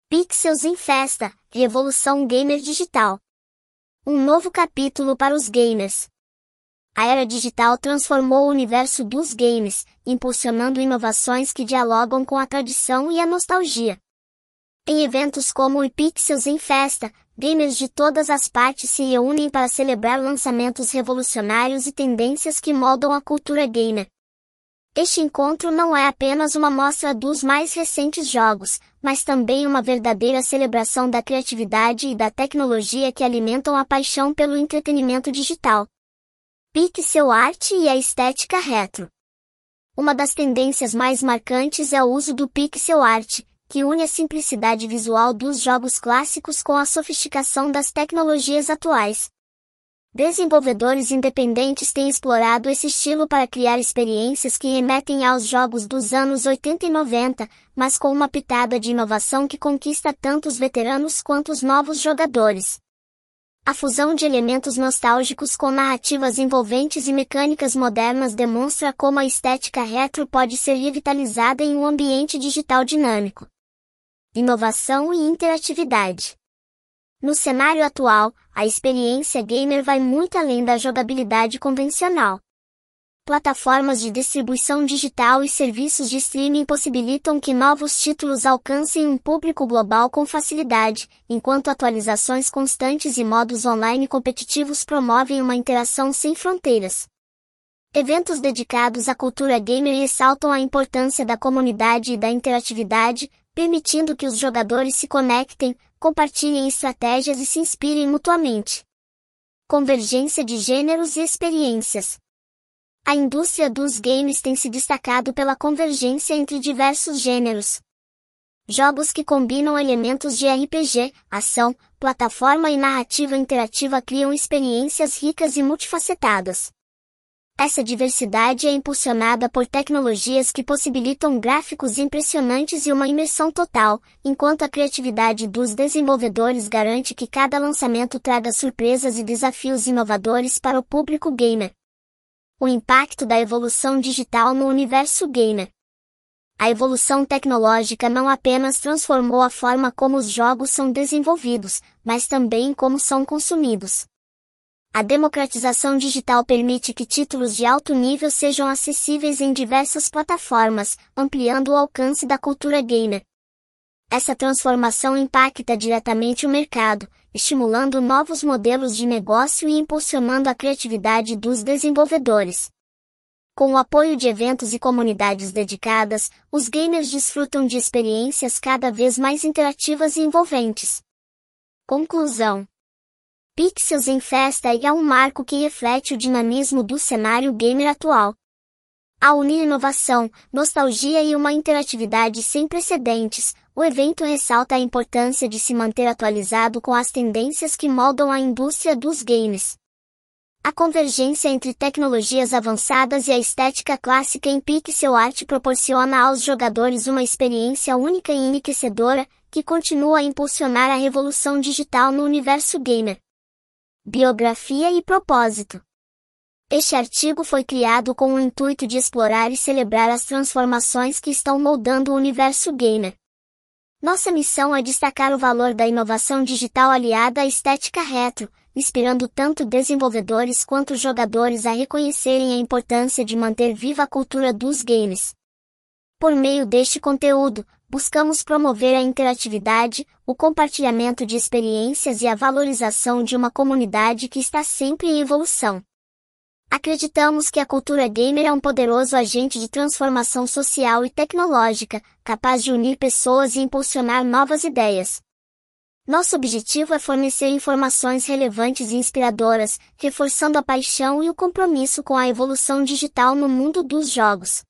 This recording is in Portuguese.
Pixels em festa, revolução gamer digital. Um novo capítulo para os gamers. A era digital transformou o universo dos games, impulsionando inovações que dialogam com a tradição e a nostalgia. Em eventos como o Pixels em festa, gamers de todas as partes se reúnem para celebrar lançamentos revolucionários e tendências que moldam a cultura gamer. Este encontro não é apenas uma mostra dos mais recentes jogos, mas também uma verdadeira celebração da criatividade e da tecnologia que alimentam a paixão pelo entretenimento digital. Pixel art e a estética retro. Uma das tendências mais marcantes é o uso do pixel art, que une a simplicidade visual dos jogos clássicos com a sofisticação das tecnologias atuais. Desenvolvedores independentes têm explorado esse estilo para criar experiências que remetem aos jogos dos anos 80 e 90, mas com uma pitada de inovação que conquista tanto os veteranos quanto os novos jogadores. A fusão de elementos nostálgicos com narrativas envolventes e mecânicas modernas demonstra como a estética retro pode ser revitalizada em um ambiente digital dinâmico. Inovação e interatividade. No cenário atual, a experiência gamer vai muito além da jogabilidade convencional. Plataformas de distribuição digital e serviços de streaming possibilitam que novos títulos alcancem um público global com facilidade, enquanto atualizações constantes e modos online competitivos promovem uma interação sem fronteiras. Eventos dedicados à cultura gamer ressaltam a importância da comunidade e da interatividade, permitindo que os jogadores se conectem, compartilhem estratégias e se inspirem mutuamente. Convergência de gêneros e experiências. A indústria dos games tem se destacado pela convergência entre diversos gêneros. Jogos que combinam elementos de RPG, ação, plataforma e narrativa interativa criam experiências ricas e multifacetadas. Essa diversidade é impulsionada por tecnologias que possibilitam gráficos impressionantes e uma imersão total, enquanto a criatividade dos desenvolvedores garante que cada lançamento traga surpresas e desafios inovadores para o público gamer. O impacto da evolução digital no universo gamer. A evolução tecnológica não apenas transformou a forma como os jogos são desenvolvidos, mas também como são consumidos. A democratização digital permite que títulos de alto nível sejam acessíveis em diversas plataformas, ampliando o alcance da cultura gamer. Essa transformação impacta diretamente o mercado, estimulando novos modelos de negócio e impulsionando a criatividade dos desenvolvedores. Com o apoio de eventos e comunidades dedicadas, os gamers desfrutam de experiências cada vez mais interativas e envolventes. Conclusão. Pixels em festa é um marco que reflete o dinamismo do cenário gamer atual. Ao unir inovação, nostalgia e uma interatividade sem precedentes, o evento ressalta a importância de se manter atualizado com as tendências que moldam a indústria dos games. A convergência entre tecnologias avançadas e a estética clássica em pixel art proporciona aos jogadores uma experiência única e enriquecedora, que continua a impulsionar a revolução digital no universo gamer. Biografia e propósito. Este artigo foi criado com o intuito de explorar e celebrar as transformações que estão moldando o universo gamer. Nossa missão é destacar o valor da inovação digital aliada à estética retro, inspirando tanto desenvolvedores quanto jogadores a reconhecerem a importância de manter viva a cultura dos games. Por meio deste conteúdo, buscamos promover a interatividade, o compartilhamento de experiências e a valorização de uma comunidade que está sempre em evolução. Acreditamos que a cultura gamer é um poderoso agente de transformação social e tecnológica, capaz de unir pessoas e impulsionar novas ideias. Nosso objetivo é fornecer informações relevantes e inspiradoras, reforçando a paixão e o compromisso com a evolução digital no mundo dos jogos.